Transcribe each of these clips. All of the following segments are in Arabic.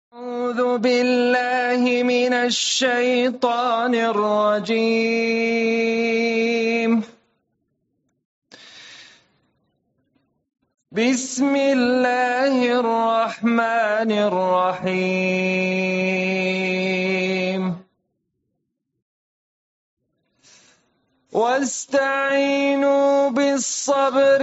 أعوذ بالله من الشيطان الرجيم. بسم الله الرحمن الرحيم. واستعينوا بالصبر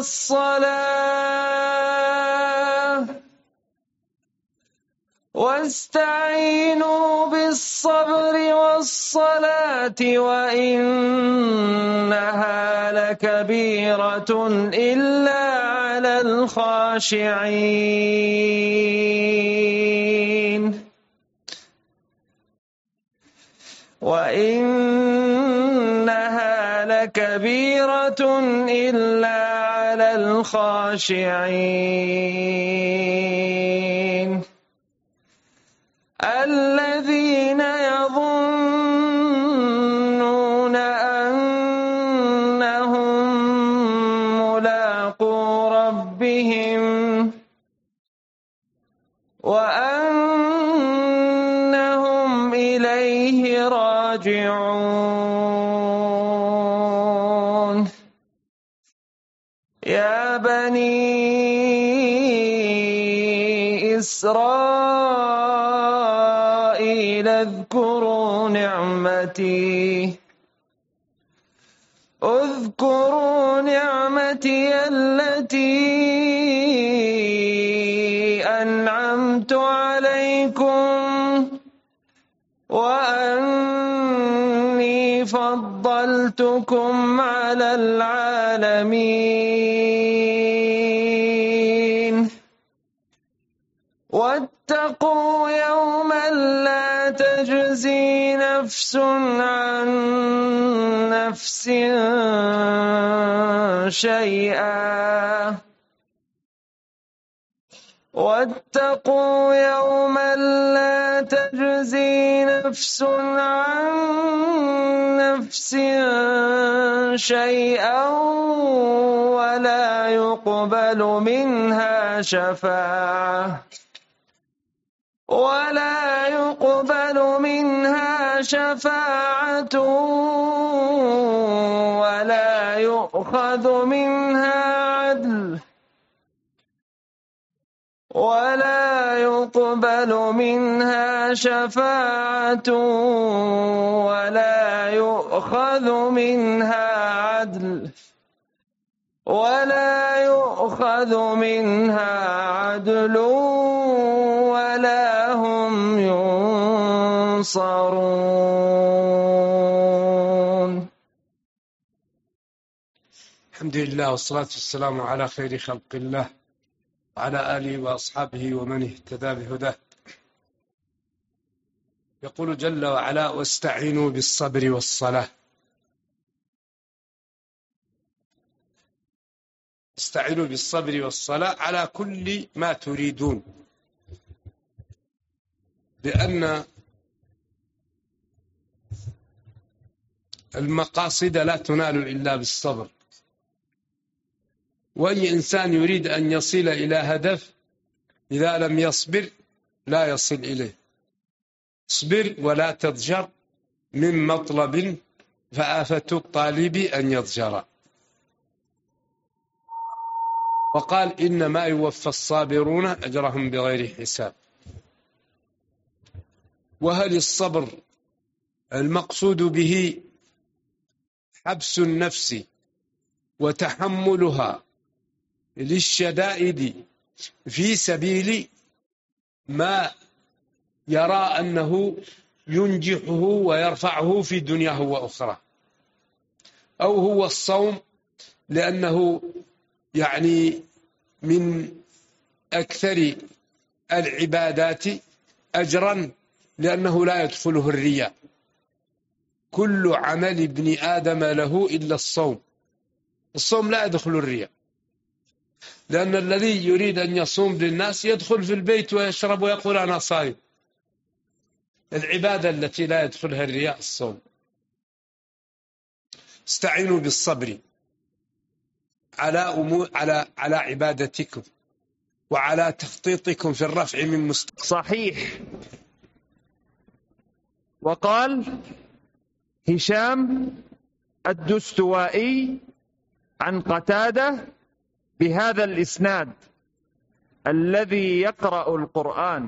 والصلاة وإنها لكبيرة إلا على الخاشعين. الذين يظنون أنهم ملاقو ربهم وأنهم إليه راجعون. يا بني إسرائيل اذكروا نعمتي التي أنعمت عليكم وأني فضلتكم على العالمين. واتقوا يوما لا تجزي نفس عن نفس شيئا ولا يقبل منها شفاعة ولا يؤخذ منها عدل ولا هم ينصرون. الحمد لله والصلاة والسلام على خير خلق الله وعلى آله وأصحابه ومن اهتدى بهداه. يقول جل وعلا: واستعينوا بالصبر والصلاة. استعينوا بالصبر والصلاة على كل ما تريدون، لأن المقاصد لا تنال إلا بالصبر، وأي إنسان يريد أن يصل إلى هدف إذا لم يصبر لا يصل إليه. اصبر ولا تضجر من مطلب فآفة الطالب أن يضجر. وقال: إنما يوفى الصابرون أجرهم بغير حساب. وهل الصبر المقصود به حبس النفس وتحملها للشدائد في سبيل ما يرى أنه ينجحه ويرفعه في دنياه وأخرى، أو هو الصوم لأنه من أكثر العبادات أجرا لأنه لا يدخله الرياء. كل عمل ابن آدم له إلا الصوم لا يدخل الرياء، لأن الذي يريد أن يصوم للناس يدخل في البيت ويشرب ويقول أنا صائم. العبادة التي لا يدخلها الرياء الصوم. استعينوا بالصبر على عبادتكم وعلى تخطيطكم في الرفع من مستوى. صحيح. وقال هشام الدستوائي عن قتادة بهذا الإسناد: الذي يقرأ القرآن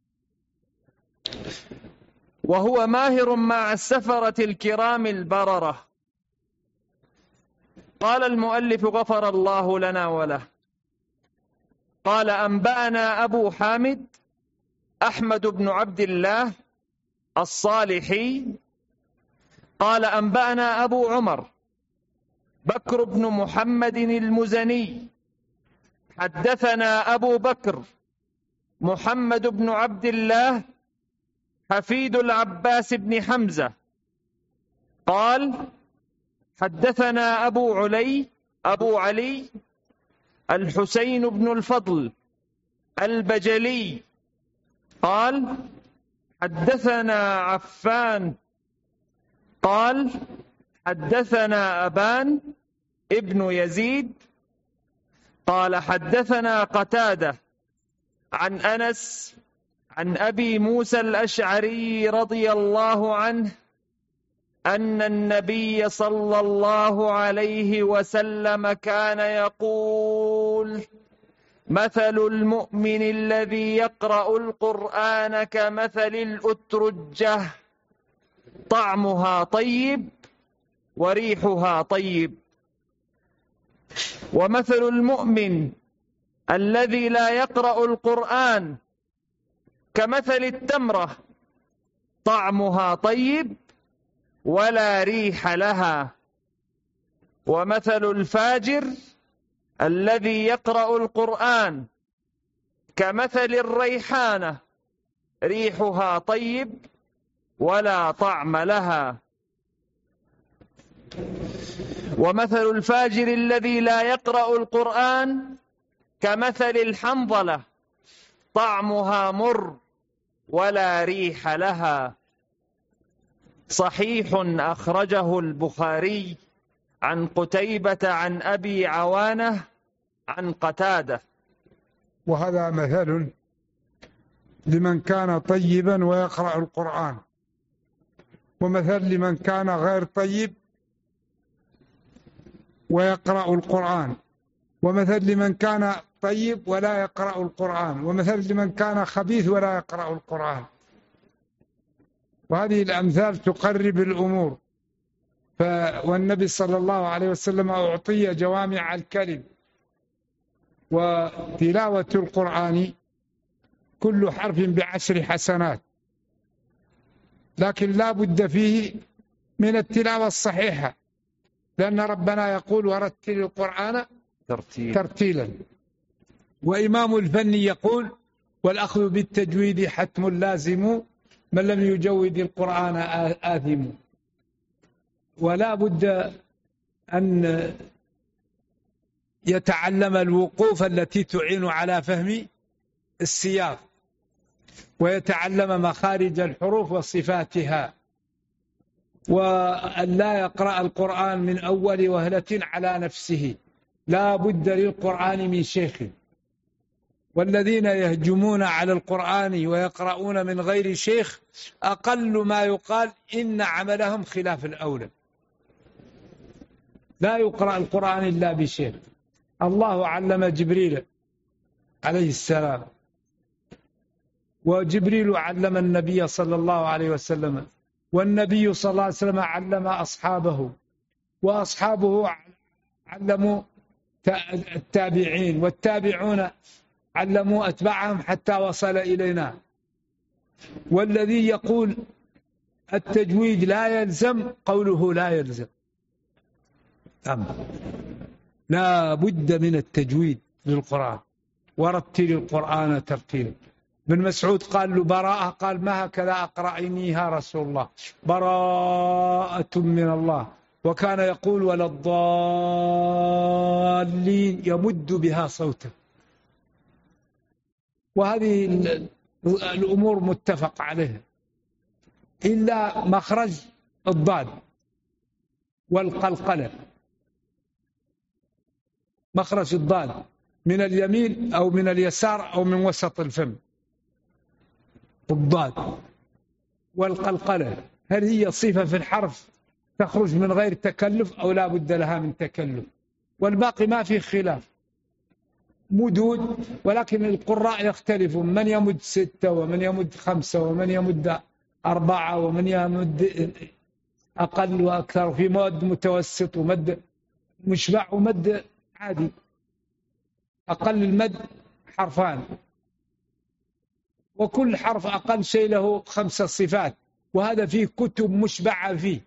وهو ماهر مع السفرة الكرام البررة. قال المؤلف غفر الله لنا وله. قال أنبأنا أبو حامد أحمد بن عبد الله الصالحي قال أنبأنا أبو عمر بكر بن محمد المزني حدثنا أبو بكر محمد بن عبد الله حفيد العباس بن حمزة قال حدثنا أبو علي الحسين بن الفضل البجلي قال حدثنا عفان قال حدثنا أبان ابن يزيد قال حدثنا قتادة عن أنس عن أبي موسى الأشعري رضي الله عنه أن النبي صلى الله عليه وسلم كان يقول: مثل المؤمن الذي يقرأ القرآن كمثل الأترجة طعمها طيب وريحها طيب، ومثل المؤمن الذي لا يقرأ القرآن كمثل التمرة طعمها طيب ولا ريح لها، ومثل الفاجر الذي يقرأ القرآن كمثل الريحانة ريحها طيب ولا طعم لها، ومثل الفاجر الذي لا يقرأ القرآن كمثل الحنظلة طعمها مر ولا ريح لها. صحيح أخرجه البخاري عن قتيبة عن أبي عوانة عن قتادة. وهذا مثل لمن كان طيبا ويقرأ القرآن، ومثل لمن كان غير طيب ويقرأ القرآن، ومثل لمن كان طيب ولا يقرأ القرآن، ومثل لمن كان خبيث ولا يقرأ القرآن. وهذه الأمثال تقرب الأمور. والنبي صلى الله عليه وسلم أعطي جوامع الكلم. وتلاوة القرآن كل حرف ب10 حسنات، لكن لا بد فيه من التلاوة الصحيحة، لأن ربنا يقول: ورتل القرآن ترتيلا. وإمام الفن يقول: والأخذ بالتجويد حتم لازم، من لم يجود القرآن آثم. ولا بد أن يتعلم الوقوف التي تعين على فهم السياق، ويتعلم مخارج الحروف وصفاتها، وأن لا يقرأ القرآن من أول وهلة على نفسه، لا بد للقرآن من شيخ. والذين يهجمون على القرآن ويقرؤون من غير شيخ أقل ما يقال إن عملهم خلاف الأولى. لا يقرأ القرآن إلا بشيخ. الله علم جبريل عليه السلام، وجبريل علم النبي صلى الله عليه وسلم، والنبي صلى الله عليه وسلم علم أصحابه، وأصحابه علموا التابعين، والتابعون علموا أتباعهم حتى وصل إلينا. والذي يقول التجويد لا يلزم قوله لا يلزم، لا بد من التجويد للقرآن. ورتل القرآن ترتيلا. ابن مسعود قال له براءة، قال: ما هكذا أقرأنيها رسول الله، براءة من الله. وكان يقول: ولا الضالين، يمد بها صوته. وهذه الأمور متفق عليها، إلا مخرج الضاد والقلقلة. مخرج الضاد من اليمين أو من اليسار أو من وسط الفم. الضاد. والقلقلة هل هي صفة في الحرف تخرج من غير تكلف أو لا بد لها من تكلف؟ والباقي ما فيه خلاف، مدود، ولكن القراء يختلفون، من يمد 6 ومن يمد 5 ومن يمد 4 ومن يمد أقل وأكثر، في مد متوسط ومد مشبع ومد عادي. أقل المد حرفان، وكل حرف أقل شيء له 5 صفات، وهذا فيه كتب مشبعة فيه.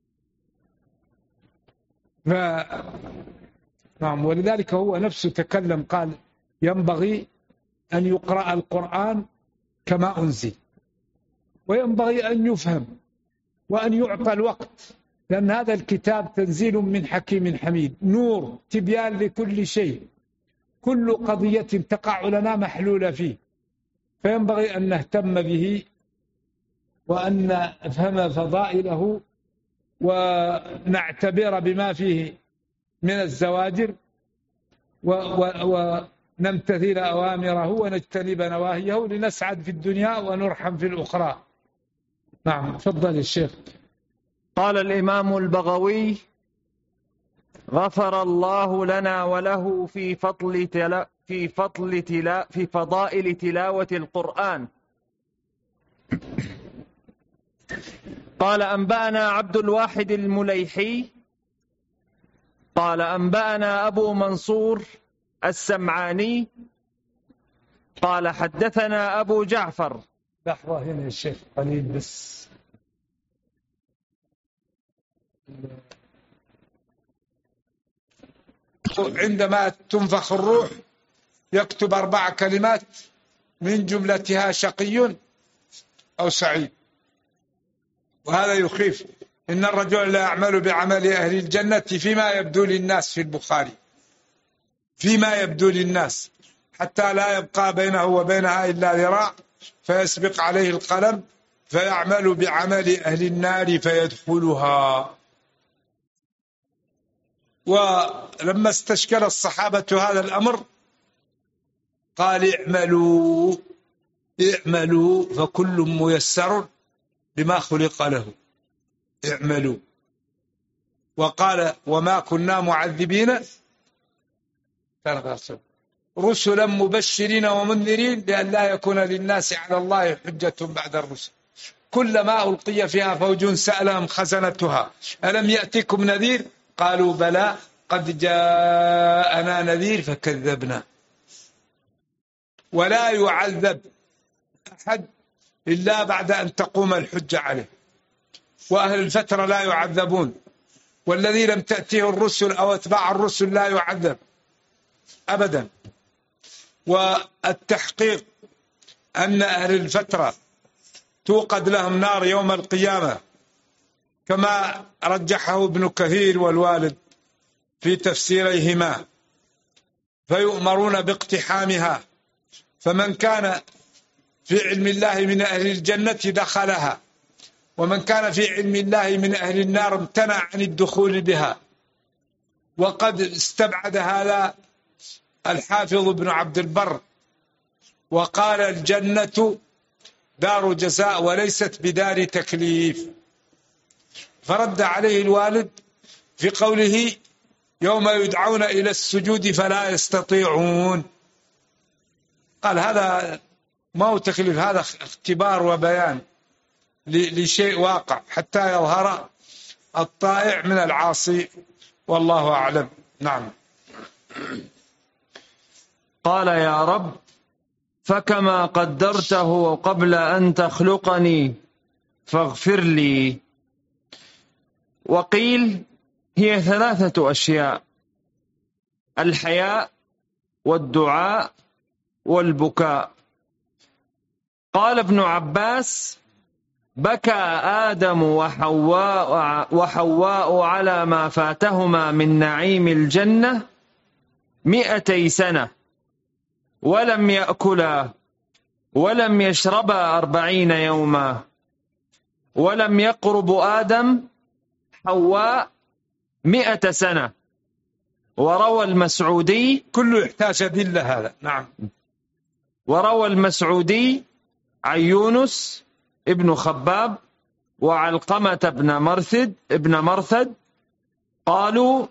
نعم، ولذلك هو نفسه تكلم قال ينبغي أن يقرأ القرآن كما أنزل، وينبغي أن يفهم وأن يعطى الوقت، لأن هذا الكتاب تنزيل من حكيم حميد، نور تبيان لكل شيء، كل قضية تقع لنا محلولة فيه، فينبغي أن نهتم به وأن نفهم فضائله ونعتبر بما فيه من الزواجر ونمتثل أوامره ونجتنب نواهيه لنسعد في الدنيا ونرحم في الأخرى. نعم، تفضل الشيخ. قال الإمام البغوي: غفر الله لنا وله في فضائل تلاوة القرآن. قال: أنبأنا عبد الواحد المليحي قال: أنبأنا أبو منصور السمعاني قال: حدثنا أبو جعفر. لحظة هنا يا شيخ قليل بس. عندما تنفخ الروح يكتب 4 كلمات من جملتها شقي أو سعيد، وهذا يخيف. إن الرجل لا يعمل بعمل أهل الجنة فيما يبدو للناس، في البخاري، فيما يبدو للناس، حتى لا يبقى بينه وبينها إلا ذراع فيسبق عليه القلم فيعمل بعمل أهل النار فيدخلها. ولما استشكل الصحابة هذا الأمر قال: اعملوا فكل ميسر لما خلق له، اعملوا. وقال: وما كنا معذبين رسلا مبشرين ومنذرين لئلا يكون للناس على الله حجة بعد الرسل. كلما ألقي فيها فوج سألهم خزنتها ألم يأتكم نذير قالوا بلى قد جاءنا نذير فكذبنا. ولا يعذب أحد إلا بعد أن تقوم الحجة عليه، وأهل الفترة لا يعذبون، والذي لم تأتيه الرسل أو أتباع الرسل لا يعذب أبدا. والتحقيق أن أهل الفترة توقد لهم نار يوم القيامة كما رجحه ابن كثير والوالد في تفسيريهما، فيؤمرون باقتحامها، فمن كان في علم الله من أهل الجنة دخلها، ومن كان في علم الله من أهل النار امتنع عن الدخول بها. وقد استبعد هذا الحافظ ابن عبد البر وقال: الجنة دار جزاء وليست بدار تكليف. فرد عليه الوالد في قوله: يوم يدعون إلى السجود فلا يستطيعون. قال: هذا ما هو تكليف، هذا اختبار وبيان لشيء واقع حتى يظهر الطائع من العاصي، والله أعلم. نعم. قال: يا رب، فكما قدرته قبل أن تخلقني فاغفر لي. وقيل هي 3 أشياء: الحياء والدعاء والبكاء. قال ابن عباس: بكى آدم وحواء على ما فاتهما من نعيم الجنة 200 سنة، ولم يأكلا ولم يشربا 40 يوما، ولم يقرب آدم حواء 100 سنة، وروى المسعودي كله يحتاج أدلة هذا. نعم. وروى المسعودي عن يونس ابن خباب وعلقمة ابن مرثد قالوا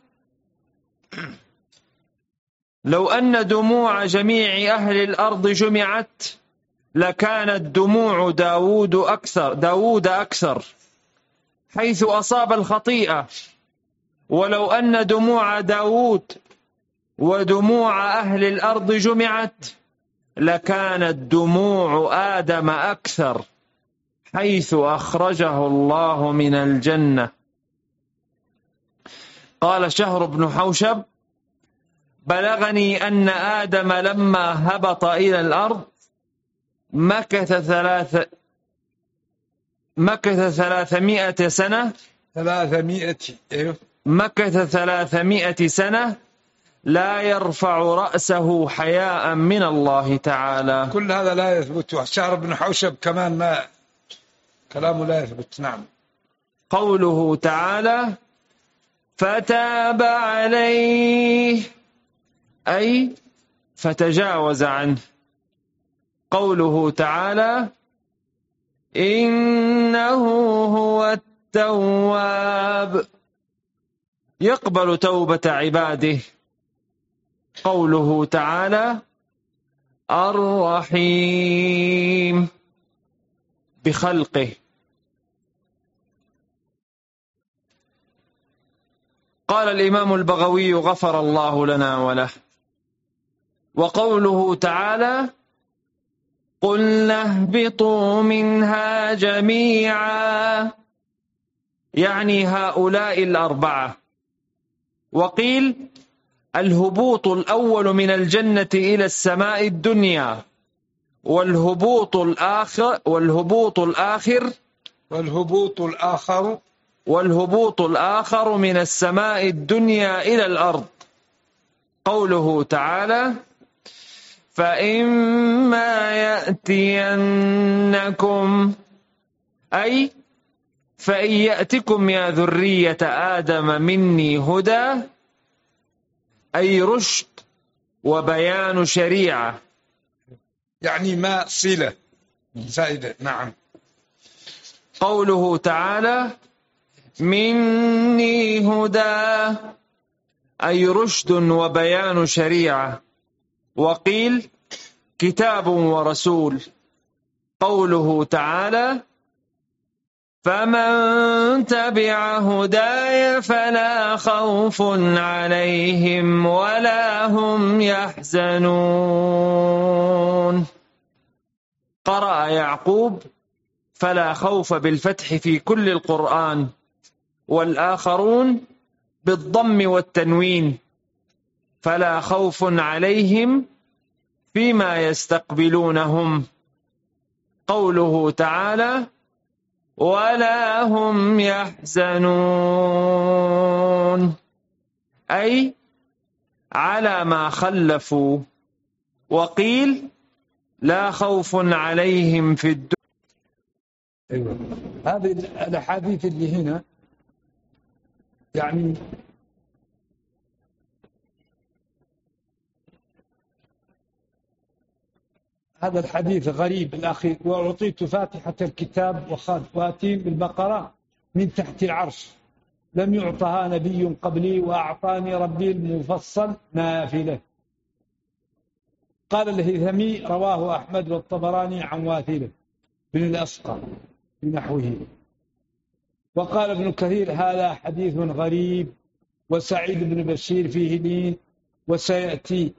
لو أن دموع جميع أهل الأرض جمعت لكانت دموع داود أكثر حيث أصاب الخطيئة، ولو أن دموع داود ودموع أهل الأرض جمعت لكانت دموع آدم أكثر حيث أخرجه الله من الجنة. قال شهر بن حوشب بلغني أن آدم لما هبط إلى الأرض مكث 300 سنة. 300. أيوه. مكث 300 سنة لا يرفع رأسه حياء من الله تعالى. كل هذا لا يثبت. شهر بن حوشب كمان ما كلامه لا يثبت. نعم. قوله تعالى فتاب عليه أي فتجاوز عنه. قوله تعالى إنه هو التواب يقبل توبة عباده. قوله تعالى الرحيم بخلقه. قال الإمام البغوي غفر الله لنا وله. وقوله تعالى قلنا اهبطوا منها جميعا يعني هؤلاء الأربعة. وقيل الهبوط الأول من الجنة إلى السماء الدنيا، والهبوط الآخر من السماء الدنيا إلى الأرض. قوله تعالى فإما يأتينكم أي فإن يأتكم يا ذرية آدم مني هدى أي رشد وبيان شريعة، يعني ما صلة زائدة. نعم. قوله تعالى مني هدى أي رشد وبيان شريعة. وقيل كتاب ورسول. قوله تعالى فمن تبع هداي فلا خوف عليهم ولا هم يحزنون. قرأ يعقوب فلا خوف بالفتح في كل القرآن، والآخرون بالضم والتنوين فلا خوف عليهم فيما يستقبلونهم. قوله تعالى ولا هم يحزنون أي على ما خلفوا. وقيل لا خوف عليهم في الدنيا. أيوة. هذه الأحاديث اللي هنا يعني هذا الحديث غريب الأخير. وأعطيت فاتحة الكتاب وخاتم بالبقرة من تحت العرش لم يعطها نبي قبلي وأعطاني ربي المفصل نافلة. قال الهيثمي رواه أحمد والطبراني عن واثلة بن الأسقى بنحوه. وقال ابن كثير هذا حديث غريب. وسعيد بن بشير فيه لين وسيأتي.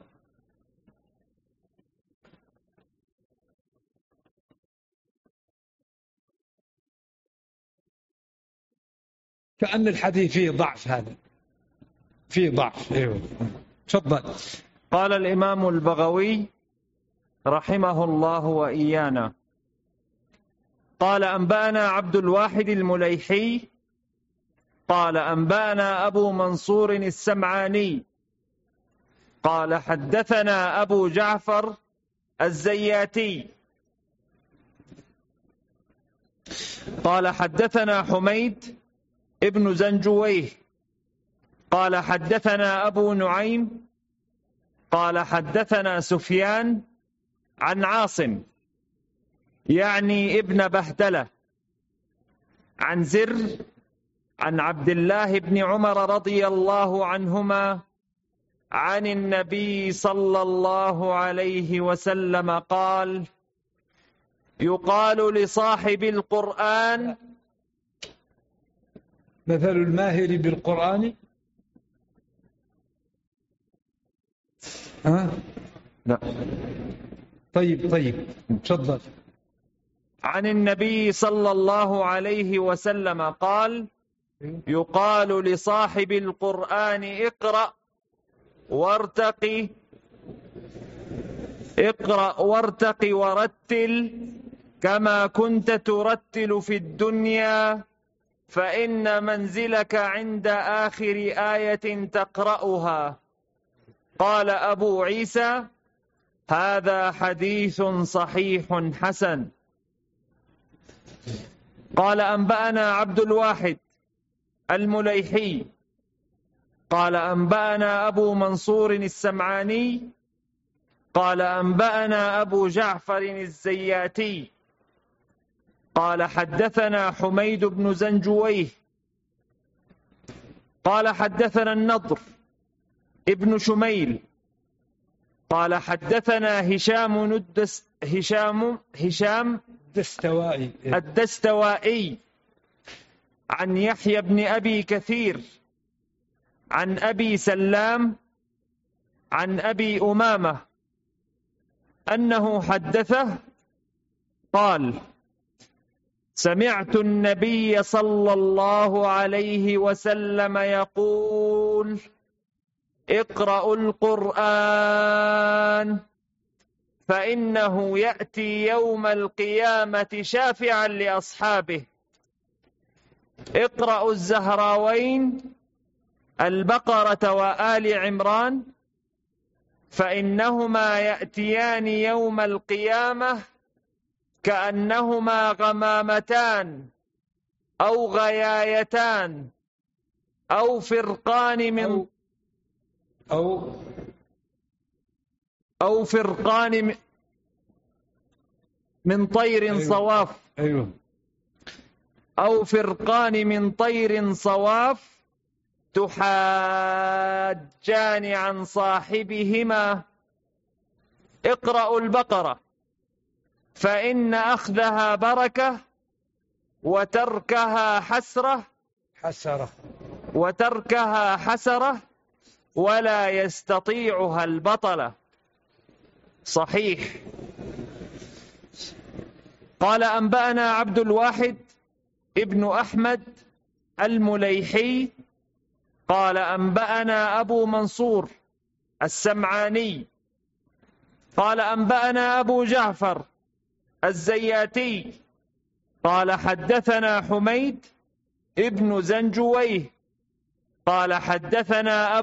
كأن الحديث فيه ضعف. هذا فيه ضعف. ايوه تفضل. قال الإمام البغوي رحمه الله وإيانا قال أنبانا عبد الواحد المليحي قال أنبانا أبو منصور السمعاني قال حدثنا أبو جعفر الزياتي قال حدثنا حميد ابن زنجويه قال حدثنا أبو نعيم قال حدثنا سفيان عن عاصم يعني ابن بهدلة عن زر عن عبد الله بن عمر رضي الله عنهما عن النبي صلى الله عليه وسلم قال: يقال لصاحب القرآن مثل الماهر بالقرآن. لا. طيب تفضل. عن النبي صلى الله عليه وسلم قال: يقال لصاحب القرآن اقرأ وارتق ورتل كما كنت ترتل في الدنيا فإن منزلك عند آخر آية تقرأها. قال أبو عيسى: هذا حديث صحيح حسن. قال أنبأنا عبد الواحد المليحي قال أنبأنا أبو منصور السمعاني قال أنبأنا أبو جعفر الزياتي قال حدثنا حميد بن زنجويه قال حدثنا النضر ابن شميل قال حدثنا هشام الدستوائي عن يحيى بن أبي كثير عن أبي سلام عن أبي أمامة أنه حدثه قال: سمعت النبي صلى الله عليه وسلم يقول: اقرأوا القرآن فإنه يأتي يوم القيامة شافعا لأصحابه. اقرأوا الزهراوين البقرة وآل عمران فإنهما يأتيان يوم القيامة كأنهما غمامتان أو غيايتان أو فرقان من طير صواف. أو فرقان من طير صواف تحاجان عن صاحبهما. اقرأوا البقرة فإن أخذها بركة وتركها حسرة ولا يستطيعها البطلة. صحيح. قال أنبأنا عبد الواحد ابن أحمد المليحي قال أنبأنا أبو منصور السمعاني قال أنبأنا أبو جعفر الزياتي قال حدثنا حميد ابن زنجويه قال حدثنا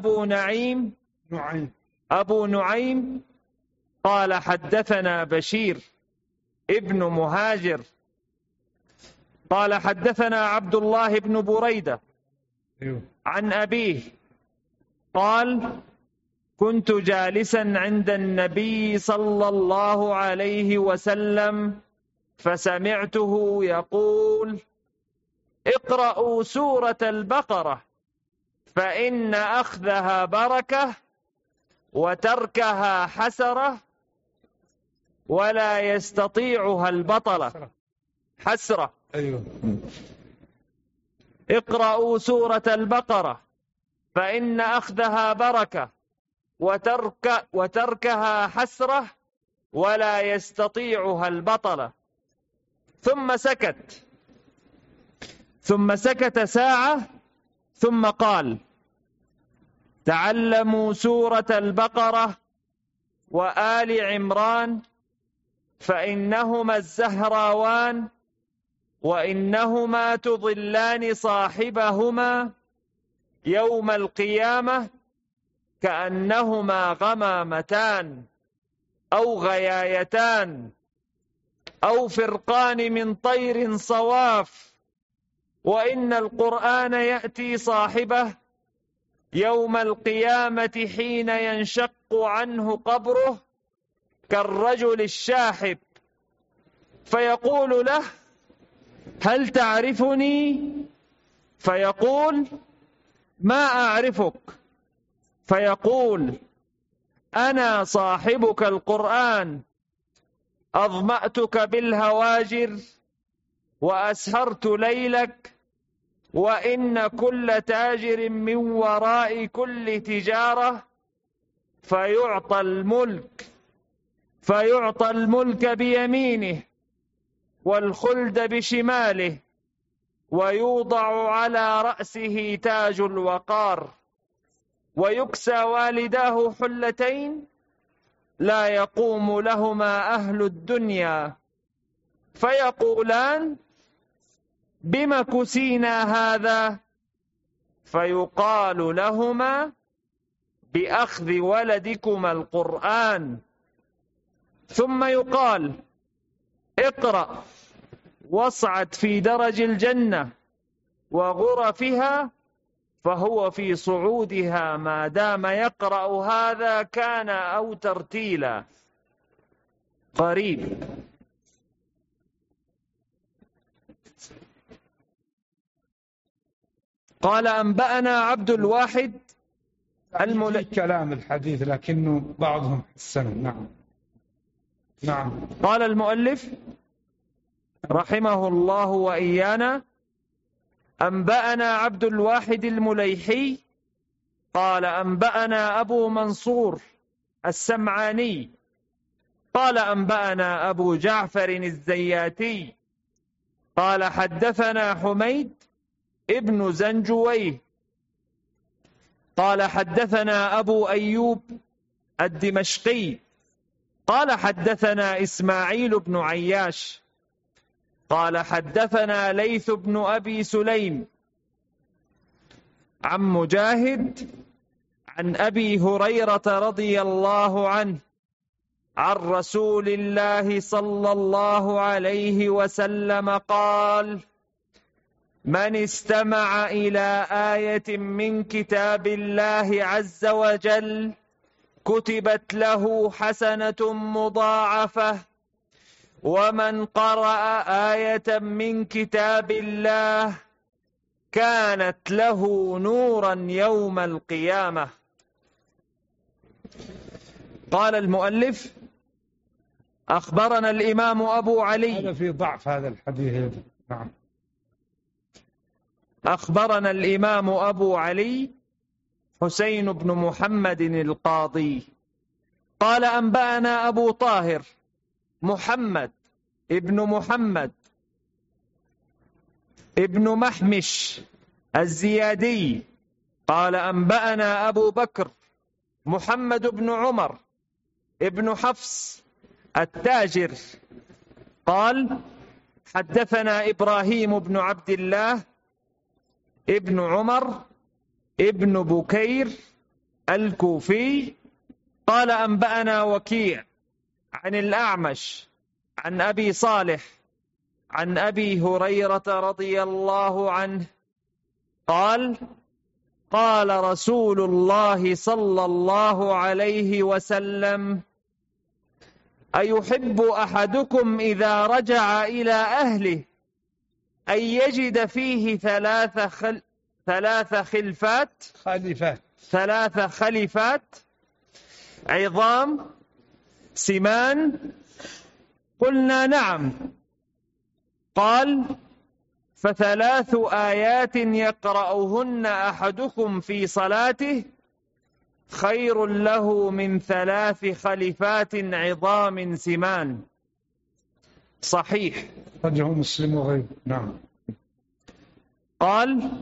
أبو نعيم قال حدثنا بشير ابن مهاجر قال حدثنا عبد الله بن بريدة عن أبيه قال: كنت جالسا عند النبي صلى الله عليه وسلم فسمعته يقول: اقرأوا سورة البقرة فإن أخذها بركة وتركها حسرة ولا يستطيعها البطلة. حسرة. اقرأوا سورة البقرة فإن أخذها بركة وتركها حسرة ولا يستطيعها البطلة. ثم سكت ساعة ثم قال: تعلموا سورة البقرة وآل عمران فإنهما الزهراوان وإنهما تضلان صاحبهما يوم القيامة كأنهما غمامتان أو غيايتان أو فرقان من طير صواف. وإن القرآن يأتي صاحبه يوم القيامة حين ينشق عنه قبره كالرجل الشاحب، فيقول له: هل تعرفني؟ فيقول: ما أعرفك. فيقول: أنا صاحبك القرآن، أظمأتك بالهواجر وأسهرت ليلك، وإن كل تاجر من وراء كل تجارة فيعطى الملك بيمينه والخلد بشماله، ويوضع على رأسه تاج الوقار، ويكسى والداه حلتين لا يقوم لهما أهل الدنيا، فيقولان: بم كسينا هذا؟ فيقال لهما: بأخذ ولدكما القرآن. ثم يقال: اقرأ واصعد في درج الجنة وغرفها، فهو في صعودها ما دام يقرأ هذا كان أو ترتيلا. قريب. قال: أنبأنا عبد الواحد كلام الحديث لكنه بعضهم حسنه. نعم. قال المؤلف رحمه الله وإيانا: أنبأنا عبد الواحد المليحي قال: أنبأنا أبو منصور السمعاني قال: أنبأنا أبو جعفر الزياتي قال: حدثنا حميد ابن زنجويه قال: حدثنا أبو أيوب الدمشقي قال: حدثنا إسماعيل بن عياش قال: حدثنا ليث بن أبي سليم عن مجاهد عن أبي هريرة رضي الله عنه عن رسول الله صلى الله عليه وسلم قال: من استمع إلى آية من كتاب الله عز وجل كتبت له حسنة مضاعفة، ومن قرأ آية من كتاب الله كانت له نورا يوم القيامة. قال المؤلف: أخبرنا الإمام أبو علي. هذا في ضعف هذا الحديث. نعم. أخبرنا الإمام أبو علي حسين بن محمد القاضي قال: أنبأنا أبو طاهر محمد ابن محمد ابن محمش الزيادي قال: أنبأنا أبو بكر محمد بن عمر ابن حفص التاجر قال: حدثنا إبراهيم بن عبد الله ابن عمر ابن بكير الكوفي قال: أنبأنا وكيع عن الأعمش عن أبي صالح عن أبي هريرة رضي الله عنه قال: قال رسول الله صلى الله عليه وسلم: أيحب أحدكم إذا رجع إلى أهله أن يجد فيه ثلاث خلفات عظام سمان؟ قلنا: نعم. قال: فثلاث آيات يقرأهن أحدكم في صلاته خير له من 3 خلفات عظام سمان. صحيح. رجه مسلم وغيره. نعم. قال: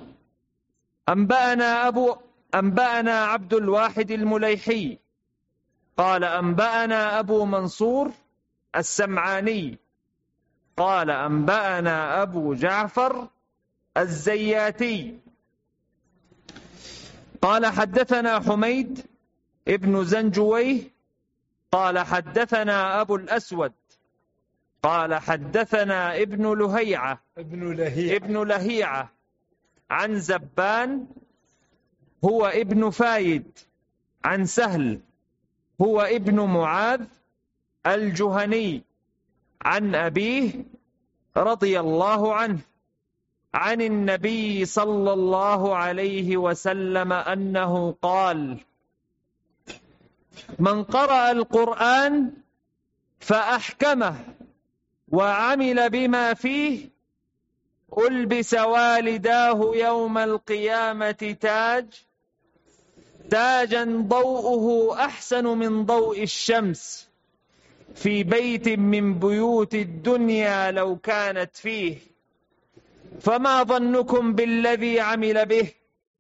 أنبأنا عبد الواحد المليحي قال: أنبأنا أبو منصور السمعاني قال: أنبأنا أبو جعفر الزياتي قال: حدثنا حميد ابن زنجويه قال: حدثنا أبو الأسود قال: حدثنا ابن لهيعة عن زبان هو ابن فايد عن سهل هو ابن معاذ الجهني عن أبيه رضي الله عنه عن النبي صلى الله عليه وسلم أنه قال: من قرأ القرآن فأحكمه وعمل بما فيه ألبس والداه يوم القيامة تاجا ضوءه أحسن من ضوء الشمس في بيت من بيوت الدنيا لو كانت فيه. فما ظنكم بالذي عمل به؟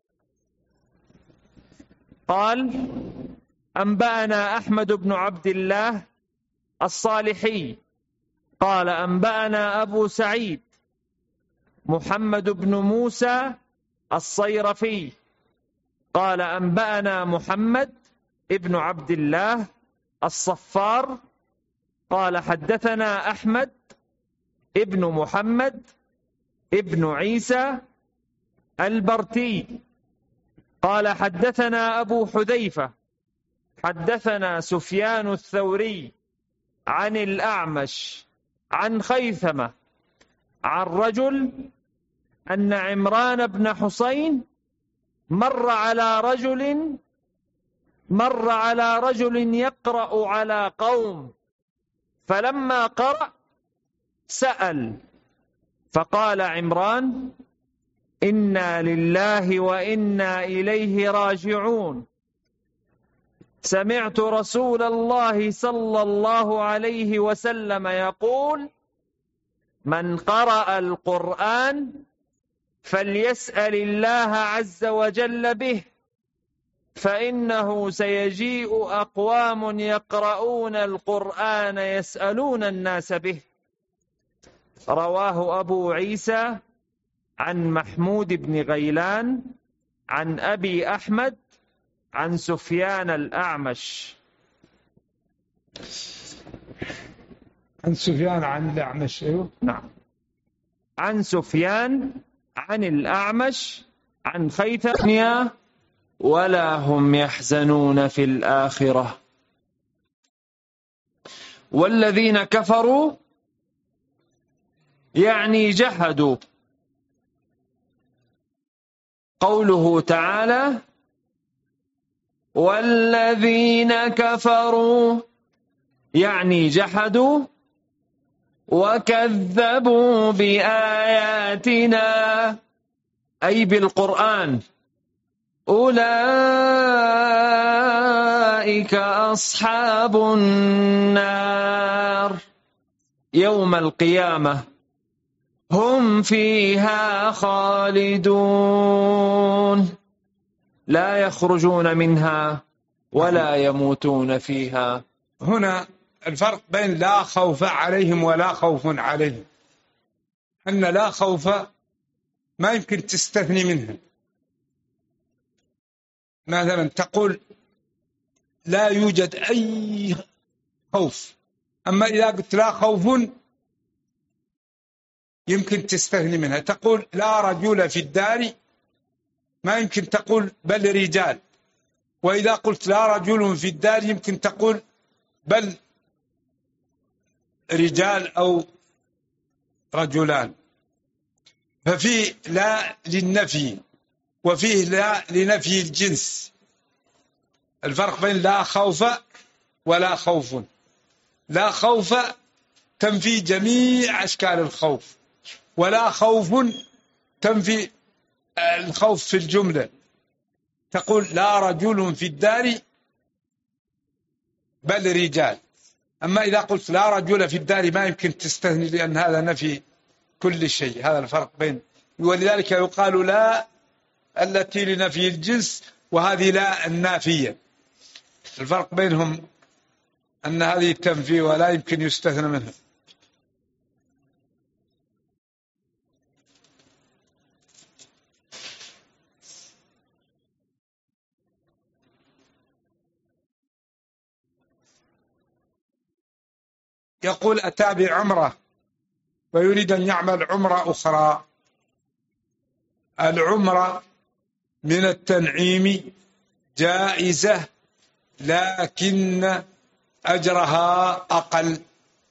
قال: أنبأنا أحمد بن عبد الله الصالحي قال: أنبأنا أبو سعيد محمد بن موسى الصيرفي قال: أنبأنا محمد ابن عبد الله الصفار قال: حدثنا أحمد ابن محمد ابن عيسى البرتي قال: حدثنا أبو حذيفة حدثنا سفيان الثوري عن الأعمش عن خيثمة عن رجل أن عمران بن حسين مر على رجل يقرأ على قوم، فلما قرأ سأل، فقال عمران: إنا لله وإنا إليه راجعون. سمعت رسول الله صلى الله عليه وسلم يقول: من قرأ القرآن فليسأل الله عز وجل به، فإنه سيجيء أقوام يقرؤون القرآن يسألون الناس به. رواه أبو عيسى عن محمود بن غيلان عن أبي أحمد عن سفيان الأعمش. عن سفيان عن الأعمش. أيوه نعم، عن سفيان عن الأعمش عن خيثمة: ولا هم يحزنون في الآخرة. والذين كفروا يعني جحدوا. قوله تعالى: والذين كفروا يعني جحدوا وكذبوا بآياتنا أي بالقرآن، أولئك أصحاب النار يوم القيامة هم فيها خالدون لا يخرجون منها ولا يموتون فيها. هنا الفرق بين لا خوف عليهم ولا خوف عليهم، أن لا خوف ما يمكن تستثني منها. مثلا تقول لا يوجد أي خوف، أما إذا قلت لا خوف يمكن تستثني منها. تقول لا رجل في الدار، ما يمكن تقول بل رجال. وإذا قلت لا رجل في الدار يمكن تقول بل رجال أو رجلان. ففيه لا للنفي وفيه لا لنفي الجنس. الفرق بين لا خوف ولا خوف. لا خوف تنفي جميع أشكال الخوف، ولا خوف تنفي الخوف في الجملة. تقول لا رجل في الدار بل رجال. أما إذا قلت لا رجل في الدار ما يمكن تستثني، لأن هذا نفي كل شيء. هذا الفرق بين، ولذلك يقال لا التي لنفي الجنس، وهذه لا النافية. الفرق بينهم أن هذه تنفي ولا يمكن يستثنى منها. يقول أتى بعمرة ويريد أن يعمل عمرة أخرى. العمرة من التنعيم جائزة لكن أجرها أقل.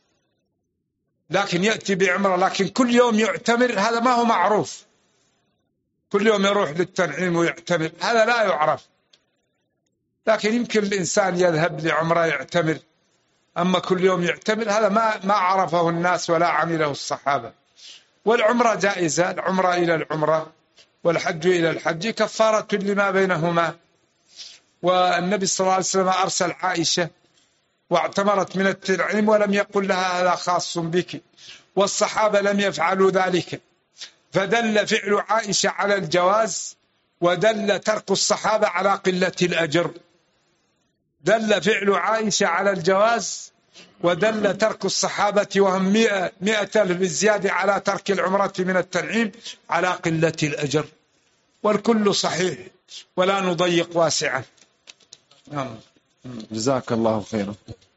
لكن يأتي بعمرة لكن كل يوم يعتمر، هذا ما هو معروف. كل يوم يروح للتنعيم ويعتمر، هذا لا يعرف. لكن يمكن الإنسان يذهب لعمرة يعتمر، أما كل يوم يعتمر هذا ما عرفه الناس ولا عمله الصحابة. والعمرة جائزة، العمرة إلى العمرة والحج إلى الحج كفارة لما بينهما. والنبي صلى الله عليه وسلم أرسل عائشة واعتمرت من التنعيم ولم يقل لها هذا خاص بك، والصحابة لم يفعلوا ذلك، فدل فعل عائشة على الجواز ودل ترك الصحابة على قلة الأجر. دل فعل عائشة على الجواز ودل ترك الصحابة وهم 100,000 بالزيادة على ترك العمرة من التنعيم على قلة الأجر. والكل صحيح ولا نضيق واسعا. جزاك الله خيرا.